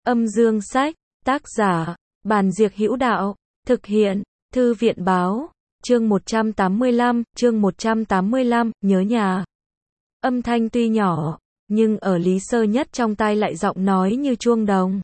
Âm dương sách, tác giả, Bàn Diệc Hữu Đạo, thực hiện, Thư viện Báo, chương 185, nhớ nhà. Âm thanh tuy nhỏ, nhưng ở Lý Sơ Nhất trong tai lại giọng nói như chuông đồng.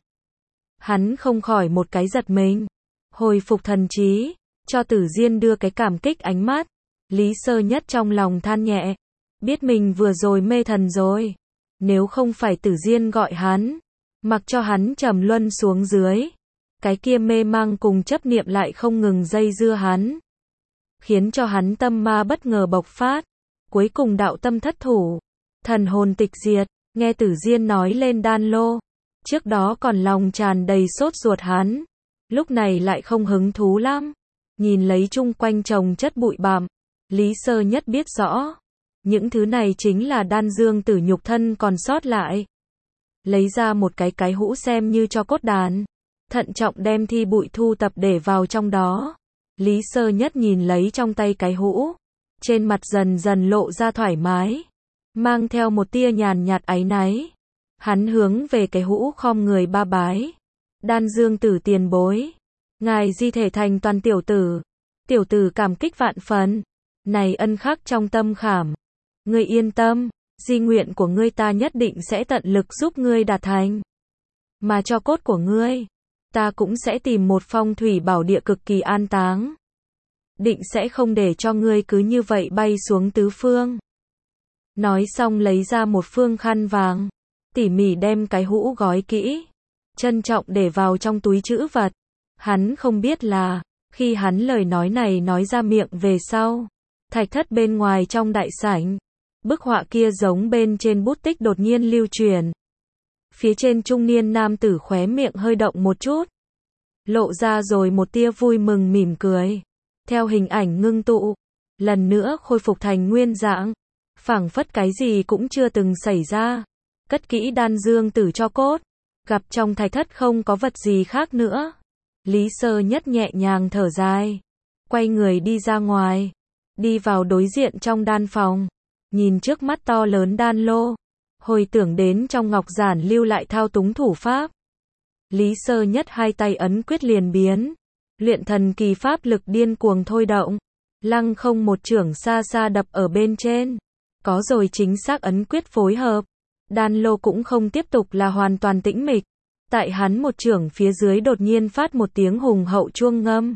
Hắn không khỏi một cái giật mình, hồi phục thần trí, cho Tử Diên đưa cái cảm kích ánh mắt. Lý Sơ Nhất trong lòng than nhẹ, biết mình vừa rồi mê thần rồi. Nếu không phải Tử Diên gọi hắn, mặc cho hắn trầm luân xuống dưới, cái kia mê mang cùng chấp niệm lại không ngừng dây dưa hắn, khiến cho hắn tâm ma bất ngờ bộc phát, cuối cùng đạo tâm thất thủ, thần hồn tịch diệt. Nghe Tử Diên nói lên đan lô, trước đó còn lòng tràn đầy sốt ruột hắn, lúc này lại không hứng thú lắm. Nhìn lấy chung quanh chồng chất bụi bặm, Lý Sơ Nhất biết rõ, những thứ này chính là đan dương tử nhục thân còn sót lại. Lấy ra một cái hũ xem như cho cốt đàn, thận trọng đem thi bụi thu tập để vào trong đó. Lý Sơ Nhất nhìn lấy trong tay cái hũ, trên mặt dần dần lộ ra thoải mái, mang theo một tia nhàn nhạt áy náy. Hắn hướng về cái hũ khom người ba bái. Đan dương tử tiền bối, ngài di thể thành toàn tiểu tử. Tiểu tử cảm kích vạn phần, này ân khắc trong tâm khảm. Ngươi yên tâm, di nguyện của ngươi ta nhất định sẽ tận lực giúp ngươi đạt thành. Mà cho cốt của ngươi, ta cũng sẽ tìm một phong thủy bảo địa cực kỳ an táng. Định sẽ không để cho ngươi cứ như vậy bay xuống tứ phương. Nói xong lấy ra một phương khăn vàng, tỉ mỉ đem cái hũ gói kỹ, trân trọng để vào trong túi trữ vật. Hắn không biết là, khi hắn lời nói này nói ra miệng về sau, thạch thất bên ngoài trong đại sảnh, bức họa kia giống bên trên bút tích đột nhiên lưu truyền. Phía trên trung niên nam tử khóe miệng hơi động một chút, lộ ra rồi một tia vui mừng mỉm cười. Theo hình ảnh ngưng tụ, lần nữa khôi phục thành nguyên dạng, phảng phất cái gì cũng chưa từng xảy ra. Cất kỹ đan dương tử cho cốt, gặp trong thạch thất không có vật gì khác nữa. Lý Sơ Nhất nhẹ nhàng thở dài, quay người đi ra ngoài, đi vào đối diện trong đan phòng, nhìn trước mắt to lớn đan lô, hồi tưởng đến trong ngọc giản lưu lại thao túng thủ pháp. Lý Sơ Nhất hai tay ấn quyết liền biến, luyện thần kỳ pháp lực điên cuồng thôi động, lăng không một chưởng xa xa đập ở bên trên, có rồi chính xác ấn quyết phối hợp, đan lô cũng không tiếp tục là hoàn toàn tĩnh mịch. Tại hắn một chưởng phía dưới đột nhiên phát một tiếng hùng hậu chuông ngâm,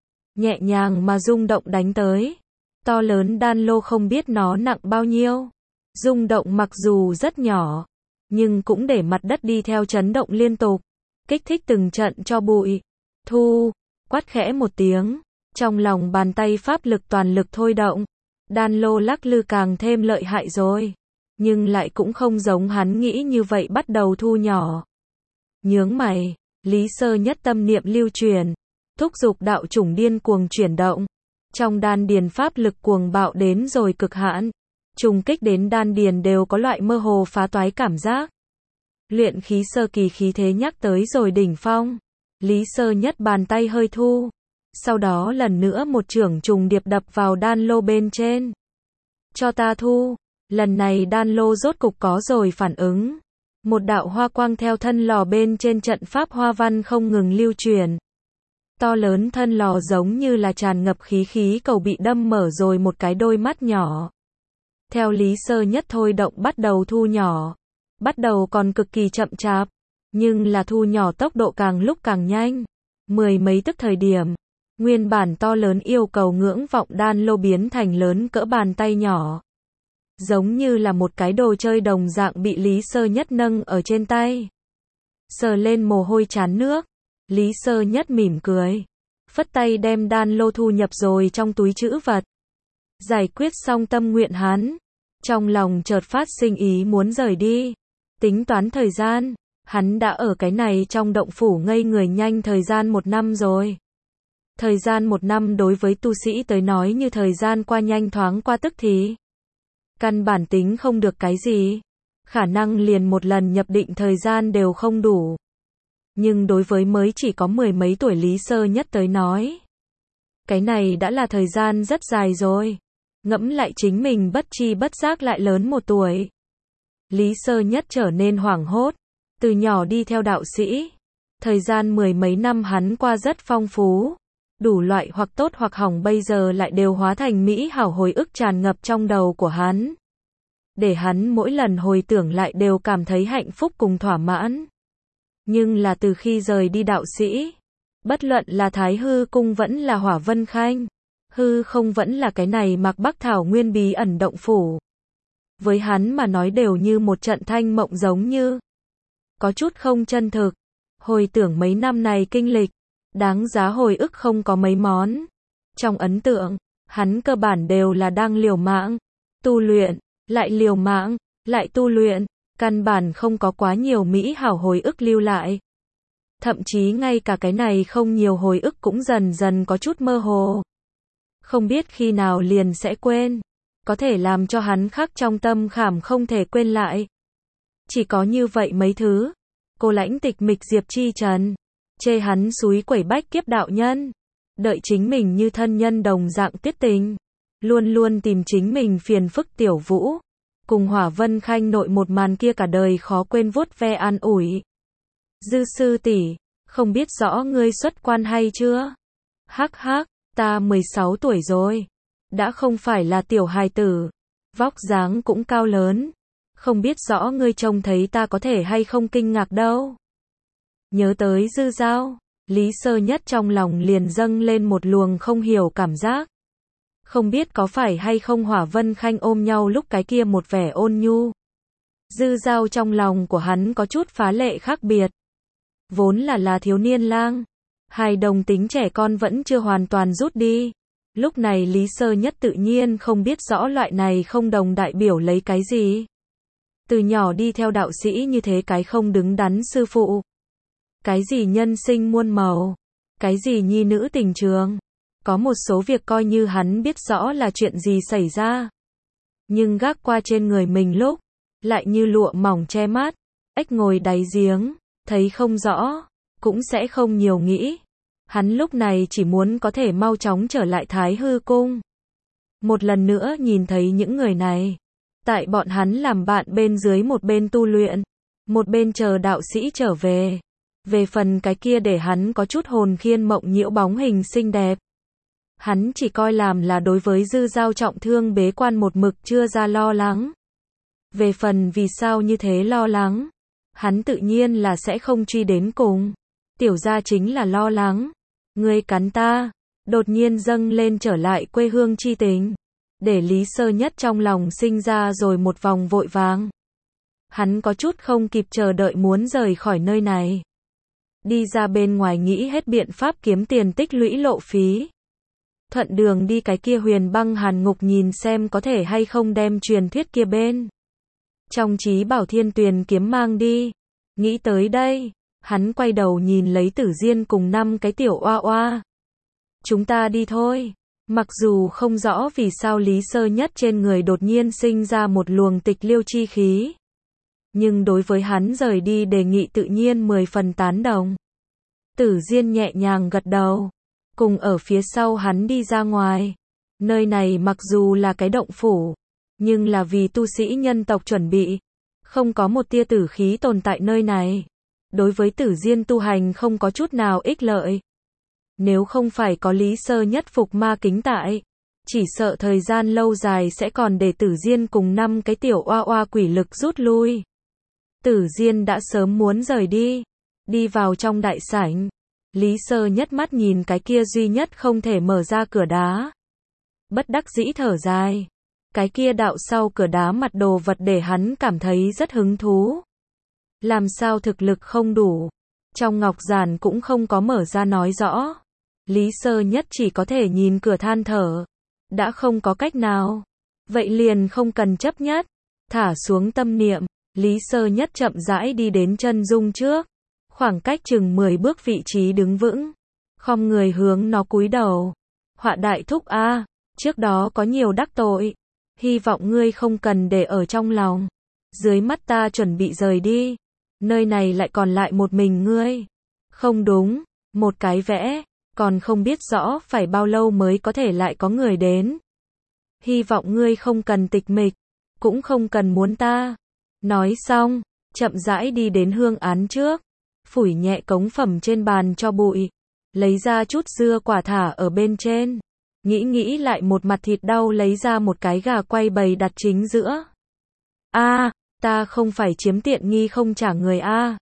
nhẹ nhàng mà rung động đánh tới. To lớn đan lô không biết nó nặng bao nhiêu, rung động mặc dù rất nhỏ, nhưng cũng để mặt đất đi theo chấn động liên tục, kích thích từng trận cho bụi. Thu, quát khẽ một tiếng, trong lòng bàn tay pháp lực toàn lực thôi động, đan lô lắc lư càng thêm lợi hại rồi, nhưng lại cũng không giống hắn nghĩ như vậy bắt đầu thu nhỏ. Nhướng mày, Lý Sơ Nhất tâm niệm lưu truyền, thúc giục đạo chủng điên cuồng chuyển động. Trong đan điền pháp lực cuồng bạo đến rồi cực hạn, trùng kích đến đan điền đều có loại mơ hồ phá toái cảm giác. Luyện khí sơ kỳ khí thế nhắc tới rồi đỉnh phong. Lý Sơ Nhất bàn tay hơi thu, sau đó lần nữa một chưởng trùng điệp đập vào đan lô bên trên. Cho ta thu, lần này đan lô rốt cục có rồi phản ứng. Một đạo hoa quang theo thân lò bên trên trận pháp hoa văn không ngừng lưu truyền. To lớn thân lò giống như là tràn ngập khí cầu bị đâm mở rồi một cái đôi mắt nhỏ. Theo Lý Sơ Nhất thôi động bắt đầu thu nhỏ. Bắt đầu còn cực kỳ chậm chạp, nhưng là thu nhỏ tốc độ càng lúc càng nhanh. Mười mấy tức thời điểm, nguyên bản to lớn yêu cầu ngưỡng vọng đan lô biến thành lớn cỡ bàn tay nhỏ. Giống như là một cái đồ chơi đồng dạng bị Lý Sơ Nhất nâng ở trên tay. Sờ lên mồ hôi trán nước, Lý Sơ Nhất mỉm cười, phất tay đem đan lô thu nhập rồi trong túi trữ vật. Giải quyết xong tâm nguyện hắn, trong lòng chợt phát sinh ý muốn rời đi. Tính toán thời gian, hắn đã ở cái này trong động phủ ngây người nhanh thời gian 1 năm rồi. Thời gian 1 năm đối với tu sĩ tới nói như thời gian qua nhanh thoáng qua tức thì. Căn bản tính không được cái gì, khả năng liền một lần nhập định thời gian đều không đủ. Nhưng đối với mới chỉ có 10 mấy tuổi Lý Sơ Nhất tới nói, cái này đã là thời gian rất dài rồi. Ngẫm lại chính mình bất chi bất giác lại lớn 1 tuổi. Lý Sơ Nhất trở nên hoảng hốt, từ nhỏ đi theo đạo sĩ, Thời gian mười mấy năm hắn qua rất phong phú. Đủ loại hoặc tốt hoặc hỏng bây giờ lại đều hóa thành mỹ hảo hồi ức tràn ngập trong đầu của hắn. Để hắn mỗi lần hồi tưởng lại đều cảm thấy hạnh phúc cùng thỏa mãn. Nhưng là từ khi rời đi đạo sĩ, bất luận là Thái Hư Cung vẫn là Hỏa Vân Khanh, hư không vẫn là cái này Mạc Bắc Thảo Nguyên bí ẩn động phủ. Với hắn mà nói đều như một trận thanh mộng giống như. Có chút không chân thực. Hồi tưởng mấy năm này kinh lịch, đáng giá hồi ức không có mấy món. Trong ấn tượng, hắn cơ bản đều là đang liều mạng, tu luyện, lại liều mạng, lại tu luyện, căn bản không có quá nhiều mỹ hảo hồi ức lưu lại. Thậm chí ngay cả cái này không nhiều hồi ức cũng dần dần có chút mơ hồ. Không biết khi nào liền sẽ quên, có thể làm cho hắn khắc trong tâm khảm không thể quên lại. Chỉ có như vậy mấy thứ. Cô lãnh tịch mịch Diệp Chi Trần, chê hắn xúi quẩy bách kiếp đạo nhân, đợi chính mình như thân nhân đồng dạng tiết tình, luôn luôn tìm chính mình phiền phức Tiểu Vũ, cùng Hỏa Vân Khanh nội một màn kia cả đời khó quên vuốt ve an ủi. Dư sư tỷ, không biết rõ ngươi xuất quan hay chưa? Hắc hắc, ta 16 tuổi rồi, đã không phải là tiểu hài tử, vóc dáng cũng cao lớn. Không biết rõ ngươi trông thấy ta có thể hay không kinh ngạc đâu. Nhớ tới Dư Giao, Lý Sơ Nhất trong lòng liền dâng lên một luồng không hiểu cảm giác. Không biết có phải hay không Hỏa Vân Khanh ôm nhau lúc cái kia một vẻ ôn nhu. Dư Giao trong lòng của hắn có chút phá lệ khác biệt. Vốn là thiếu niên lang. Hài đồng tính trẻ con vẫn chưa hoàn toàn rút đi. Lúc này Lý Sơ Nhất tự nhiên không biết rõ loại này không đồng đại biểu lấy cái gì. Từ nhỏ đi theo đạo sĩ như thế cái không đứng đắn sư phụ. Cái gì nhân sinh muôn màu. Cái gì nhi nữ tình trường. Có một số việc coi như hắn biết rõ là chuyện gì xảy ra. Nhưng gác qua trên người mình lúc, lại như lụa mỏng che mắt, ếch ngồi đáy giếng, thấy không rõ, cũng sẽ không nhiều nghĩ. Hắn lúc này chỉ muốn có thể mau chóng trở lại Thái Hư Cung. Một lần nữa nhìn thấy những người này. Tại bọn hắn làm bạn bên dưới một bên tu luyện, một bên chờ đạo sĩ trở về. Về phần cái kia để hắn có chút hồn khiên mộng nhiễu bóng hình xinh đẹp. Hắn chỉ coi làm là đối với Dư Giao trọng thương bế quan một mực chưa ra lo lắng. Về phần vì sao như thế lo lắng, hắn tự nhiên là sẽ không truy đến cùng. Tiểu gia chính là lo lắng. Ngươi cắn ta, đột nhiên dâng lên trở lại quê hương chi tình. Để Lý Sơ Nhất trong lòng sinh ra rồi một vòng vội vàng. Hắn có chút không kịp chờ đợi muốn rời khỏi nơi này. Đi ra bên ngoài nghĩ hết biện pháp kiếm tiền tích lũy lộ phí. Thuận đường đi cái kia Huyền Băng Hàn Ngục nhìn xem có thể hay không đem truyền thuyết kia bên. Trong Chí Bảo Thiên Tuyền kiếm mang đi. Nghĩ tới đây, hắn quay đầu nhìn lấy Tử Diên cùng 5 cái tiểu oa oa. Chúng ta đi thôi. Mặc dù không rõ vì sao Lý Sơ Nhất trên người đột nhiên sinh ra một luồng tịch liêu chi khí. Nhưng đối với hắn rời đi đề nghị tự nhiên 10 phần tán đồng. Tử Diên nhẹ nhàng gật đầu. Cùng ở phía sau hắn đi ra ngoài. Nơi này mặc dù là cái động phủ. Nhưng là vì tu sĩ nhân tộc chuẩn bị. Không có một tia tử khí tồn tại nơi này. Đối với Tử Diên tu hành không có chút nào ích lợi. Nếu không phải có Lý Sơ Nhất phục ma kính tại, chỉ sợ thời gian lâu dài sẽ còn để Tử Diên cùng 5 cái tiểu oa oa quỷ lực rút lui. Tử Diên đã sớm muốn rời đi. Đi vào trong đại sảnh. Lý Sơ Nhất mắt nhìn cái kia duy nhất không thể mở ra cửa đá. Bất đắc dĩ thở dài. Cái kia đạo sau cửa đá mặt đồ vật để hắn cảm thấy rất hứng thú. Làm sao thực lực không đủ. Trong ngọc giản cũng không có mở ra nói rõ. Lý Sơ Nhất chỉ có thể nhìn cửa than thở. Đã không có cách nào. Vậy liền không cần chấp nhất. Thả xuống tâm niệm. Lý Sơ Nhất chậm rãi đi đến chân dung trước. Khoảng cách chừng 10 bước vị trí đứng vững. Khom người hướng nó cúi đầu. Họa đại thúc a, trước đó có nhiều đắc tội. Hy vọng ngươi không cần để ở trong lòng. Dưới mắt ta chuẩn bị rời đi. Nơi này lại còn lại một mình ngươi. Không đúng, một cái vẽ. Còn không biết rõ phải bao lâu mới có thể lại có người đến. Hy vọng ngươi không cần tịch mịch. Cũng không cần muốn ta. Nói xong, chậm rãi đi đến hương án trước. phủi nhẹ cống phẩm trên bàn cho bụi, lấy ra chút dưa quả thả ở bên trên. Nghĩ lại một mặt thịt đau lấy ra một cái gà quay bày đặt chính giữa. Ta không phải chiếm tiện nghi không trả người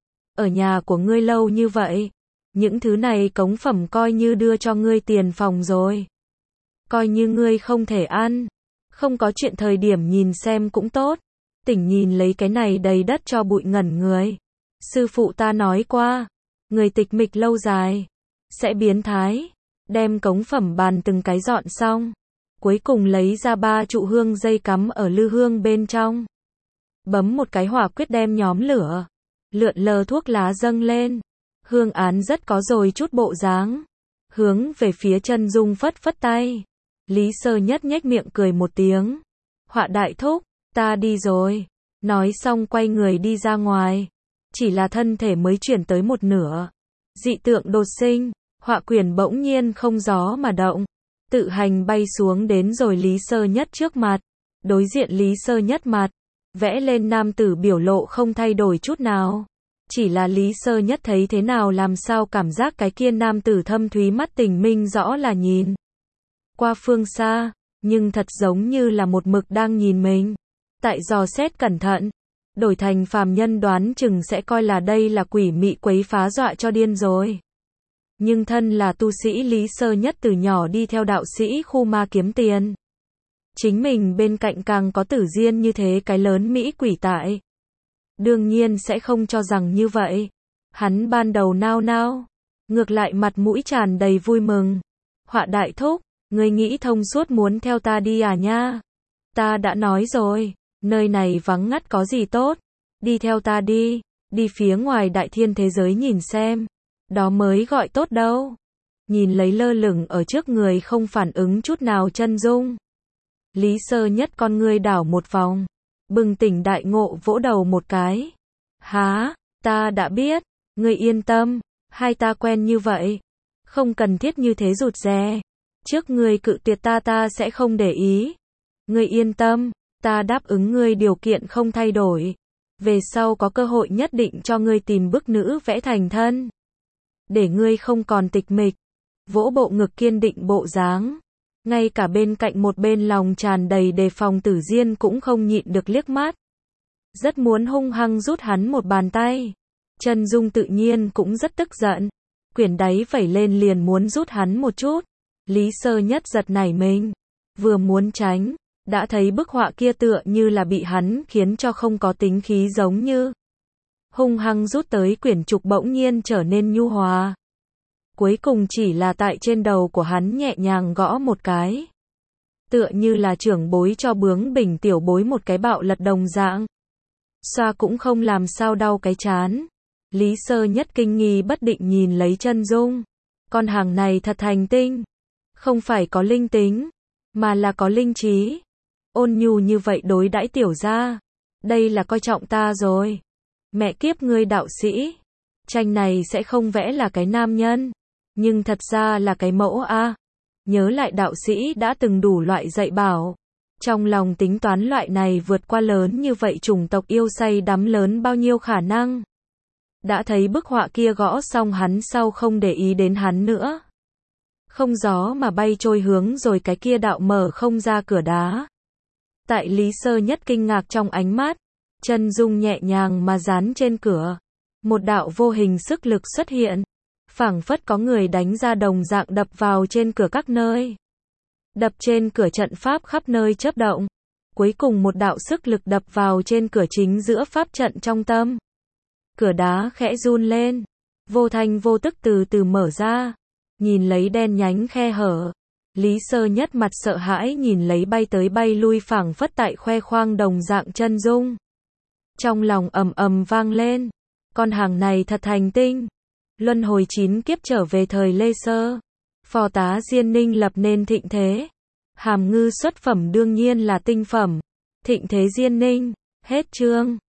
ở nhà của ngươi lâu như vậy. Những thứ này cống phẩm coi như đưa cho ngươi tiền phòng rồi. Coi như ngươi không thể ăn. Không có chuyện thời điểm nhìn xem cũng tốt. Tỉnh nhìn lấy cái này đầy đất cho bụi ngẩn người. Sư phụ ta nói qua, người tịch mịch lâu dài sẽ biến thái. Đem cống phẩm bàn từng cái dọn xong, cuối cùng lấy ra 3 trụ hương dây cắm ở lư hương bên trong. Bấm một cái hỏa quyết đem nhóm lửa, lượn lờ thuốc lá dâng lên. Hương án rất có rồi chút bộ dáng. Hướng về phía Chân Dung phất phất tay. Lý Sơ Nhất nhếch miệng cười một tiếng. Họa đại thúc, ta đi rồi. Nói xong quay người đi ra ngoài. Chỉ là thân thể mới chuyển tới một nửa. Dị tượng đột sinh, họa quyển bỗng nhiên không gió mà động. Tự hành bay xuống đến rồi Lý Sơ Nhất trước mặt. Đối diện Lý Sơ Nhất mặt, vẽ lên nam tử biểu lộ không thay đổi chút nào. Chỉ là Lý Sơ Nhất thấy thế nào làm sao cảm giác cái kia nam tử thâm thúy mắt tình minh rõ là nhìn qua phương xa, nhưng thật giống như là một mực đang nhìn mình. Tại dò xét cẩn thận, đổi thành phàm nhân đoán chừng sẽ coi là đây là quỷ mị quấy phá dọa cho điên rồi. Nhưng thân là tu sĩ Lý Sơ Nhất từ nhỏ đi theo đạo sĩ khu ma kiếm tiền. Chính mình bên cạnh càng có Tử Diên như thế cái lớn Mỹ quỷ tại. Đương nhiên sẽ không cho rằng như vậy. Hắn ban đầu nao nao, ngược lại mặt mũi tràn đầy vui mừng. Họa đại thúc, ngươi nghĩ thông suốt muốn theo ta đi à nha? Ta đã nói rồi, nơi này vắng ngắt có gì tốt. Đi theo ta đi, đi phía ngoài đại thiên thế giới nhìn xem. Đó mới gọi tốt đâu. Nhìn lấy lơ lửng ở trước người không phản ứng chút nào Chân Dung. Lý Sơ Nhất con ngươi đảo một vòng. Bừng tỉnh đại ngộ vỗ đầu một cái. Há, ta đã biết, ngươi yên tâm, hai ta quen như vậy. Không cần thiết như thế rụt rè. Trước ngươi cự tuyệt ta sẽ không để ý. Ngươi yên tâm, ta đáp ứng ngươi điều kiện không thay đổi. Về sau có cơ hội nhất định cho ngươi tìm bức nữ vẽ thành thân. Để ngươi không còn tịch mịch. Vỗ bộ ngực kiên định bộ dáng. Ngay cả bên cạnh một bên lòng tràn đầy đề phòng Tử Diên cũng không nhịn được liếc mắt. Rất muốn hung hăng rút hắn một bàn tay. Chân Dung tự nhiên cũng rất tức giận. Quyển đáy vẩy lên liền muốn rút hắn một chút. Lý Sơ Nhất giật nảy mình. Vừa muốn tránh, đã thấy bức họa kia tựa như là bị hắn khiến cho không có tính khí giống như. Hung hăng rút tới quyển trục bỗng nhiên trở nên nhu hòa. Cuối cùng chỉ là tại trên đầu của hắn nhẹ nhàng gõ một cái. Tựa như là trưởng bối cho bướng bỉnh tiểu bối một cái bạo lật đồng dạng. Xoa cũng không làm sao đau cái chán. Lý Sơ Nhất kinh nghi bất định nhìn lấy Chân Dung. Con hàng này thật thành tinh. Không phải có linh tính, mà là có linh trí. Ôn nhu như vậy đối đãi tiểu gia. Đây là coi trọng ta rồi. Mẹ kiếp ngươi đạo sĩ. Tranh này sẽ không vẽ là cái nam nhân. Nhưng thật ra là cái mẫu a. Nhớ lại đạo sĩ đã từng đủ loại dạy bảo. Trong lòng tính toán loại này vượt qua lớn như vậy chủng tộc yêu say đắm lớn bao nhiêu khả năng. Đã thấy bức họa kia gõ xong hắn sau không để ý đến hắn nữa. Không gió mà bay trôi hướng rồi cái kia đạo mở không ra cửa đá. Tại Lý Sơ Nhất kinh ngạc trong ánh mắt, Chân Dung nhẹ nhàng mà dán trên cửa. Một đạo vô hình sức lực xuất hiện. Phảng phất có người đánh ra đồng dạng đập vào trên cửa các nơi. Đập trên cửa trận pháp khắp nơi chớp động. Cuối cùng một đạo sức lực đập vào trên cửa chính giữa pháp trận trong tâm. Cửa đá khẽ run lên. Vô thanh vô tức từ từ mở ra. Nhìn lấy đen nhánh khe hở. Lý Sơ Nhất mặt sợ hãi nhìn lấy bay tới bay lui phảng phất tại khoe khoang đồng dạng Chân Dung. Trong lòng ầm ầm vang lên. Con hàng này thật thành tinh. Luân hồi 9 kiếp trở về thời Lê Sơ. Phò tá Diên Ninh lập nên thịnh thế. Hàm ngư xuất phẩm đương nhiên là tinh phẩm. Thịnh thế Diên Ninh. Hết chương.